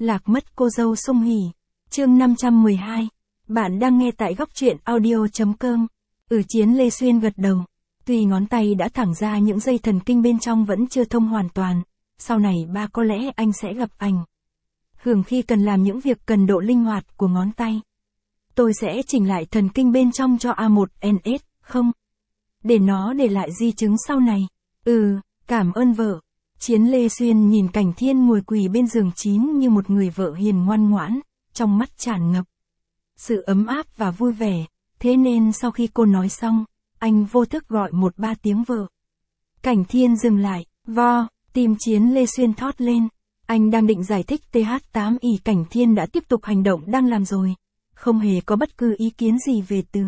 Lạc mất cô dâu Sung Hỉ. Chương 512. Bạn đang nghe tại góc truyện audio.com. Chiến Lê Xuyên gật đầu. Tuy ngón tay đã thẳng ra những dây thần kinh bên trong vẫn chưa thông hoàn toàn. Sau này ba có lẽ anh sẽ gặp ảnh hưởng khi cần làm những việc cần độ linh hoạt của ngón tay. Tôi sẽ chỉnh lại thần kinh bên trong cho A1NS, không? Để nó để lại di chứng sau này. Cảm ơn vợ. Chiến Lê Xuyên nhìn Cảnh Thiên ngồi quỳ bên giường chín như một người vợ hiền ngoan ngoãn, trong mắt tràn ngập sự ấm áp và vui vẻ, thế nên sau khi cô nói xong, anh vô thức gọi 1-3 tiếng vợ. Cảnh Thiên dừng lại, tim Chiến Lê Xuyên thót lên. Anh đang định giải thích TH8Y, Cảnh Thiên đã tiếp tục hành động đang làm rồi. Không hề có bất cứ ý kiến gì về từ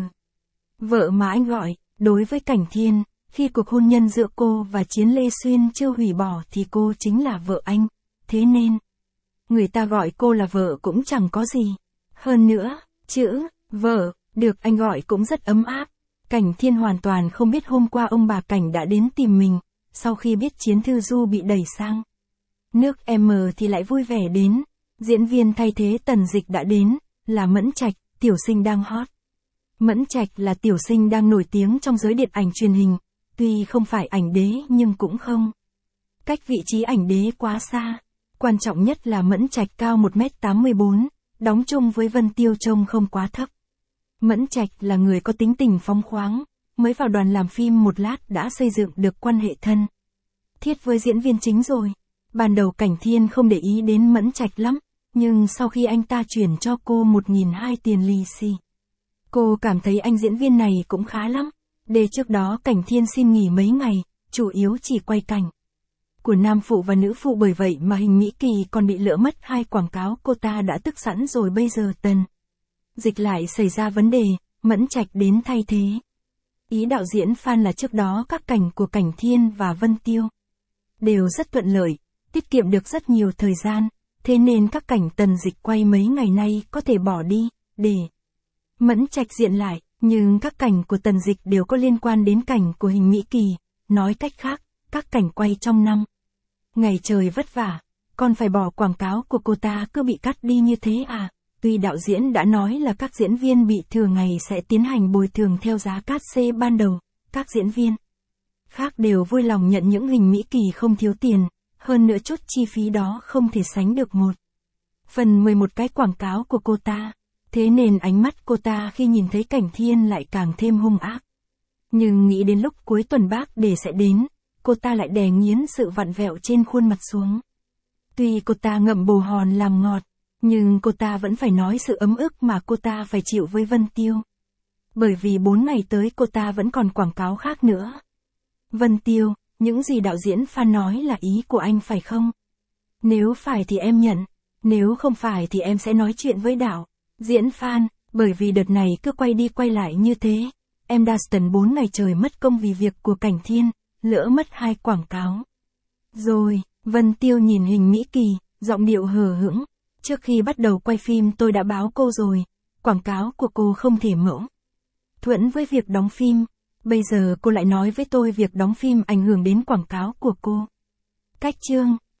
vợ mà anh gọi. Đối với Cảnh Thiên, khi cuộc hôn nhân giữa cô và Chiến Lê Xuyên chưa hủy bỏ thì cô chính là vợ anh. Thế nên, người ta gọi cô là vợ cũng chẳng có gì. Hơn nữa, chữ vợ được anh gọi cũng rất ấm áp. Cảnh Thiên hoàn toàn không biết hôm qua ông bà Cảnh đã đến tìm mình. Sau khi biết Chiến Thư Du bị đẩy sang nước M thì lại vui vẻ đến. Diễn viên thay thế Tần Dịch đã đến, là Mẫn Trạch, tiểu sinh đang hot. Mẫn Trạch là tiểu sinh đang nổi tiếng trong giới điện ảnh truyền hình. Tuy không phải ảnh đế nhưng cũng không cách vị trí ảnh đế quá xa. Quan trọng nhất là Mẫn Trạch cao 1m84, đóng chung với Vân Tiêu trông không quá thấp. Mẫn Trạch là người có tính tình phóng khoáng, mới vào đoàn làm phim một lát đã xây dựng được quan hệ thân thiết với diễn viên chính rồi. Ban đầu Cảnh Thiên không để ý đến Mẫn Trạch lắm, nhưng sau khi anh ta chuyển cho cô 1.200 tiền lì xì, cô cảm thấy anh diễn viên này cũng khá lắm. Trước đó Cảnh Thiên xin nghỉ mấy ngày, chủ yếu chỉ quay cảnh của nam phụ và nữ phụ, bởi vậy mà Hình Mỹ Kỳ còn bị lỡ mất 2 quảng cáo. Cô ta đã tức sẵn rồi, bây giờ Tần Dịch lại xảy ra vấn đề, Mẫn Trạch đến thay thế. Ý đạo diễn Phan là trước đó các cảnh của Cảnh Thiên và Vân Tiêu đều rất thuận lợi, tiết kiệm được rất nhiều thời gian, thế nên các cảnh Tần Dịch quay mấy ngày nay có thể bỏ đi, để Mẫn Trạch diện lại. Nhưng các cảnh của Tần Dịch đều có liên quan đến cảnh của Hình Mỹ Kỳ. Nói cách khác, các cảnh quay trong năm ngày trời vất vả, còn phải bỏ quảng cáo của cô ta cứ bị cắt đi như thế à? Tuy đạo diễn đã nói là các diễn viên bị thừa ngày sẽ tiến hành bồi thường theo giá cát xê ban đầu, các diễn viên khác đều vui lòng nhận những Hình Mỹ Kỳ không thiếu tiền, hơn nữa chút chi phí đó không thể sánh được 1/11 cái quảng cáo của cô ta. Thế nên ánh mắt cô ta khi nhìn thấy Cảnh Thiên lại càng thêm hung ác. Nhưng nghĩ đến lúc cuối tuần bác để sẽ đến, cô ta lại đè nghiến sự vặn vẹo trên khuôn mặt xuống. Tuy cô ta ngậm bồ hòn làm ngọt, nhưng cô ta vẫn phải nói sự ấm ức mà cô ta phải chịu với Vân Tiêu. Bởi vì 4 ngày tới cô ta vẫn còn quảng cáo khác nữa. Vân Tiêu, những gì đạo diễn Phan nói là ý của anh phải không? Nếu phải thì em nhận, nếu không phải thì em sẽ nói chuyện với đạo diễn Phan, bởi vì đợt này cứ quay đi quay lại như thế. Em Dustin 4 ngày trời mất công vì việc của Cảnh Thiên, lỡ mất 2 quảng cáo. Rồi, Vân Tiêu nhìn Hình Mỹ Kỳ, giọng điệu hờ hững. Trước khi bắt đầu quay phim tôi đã báo cô rồi, quảng cáo của cô không thể mẫu thuẫn với việc đóng phim. Bây giờ cô lại nói với tôi việc đóng phim ảnh hưởng đến quảng cáo của cô. Cách chương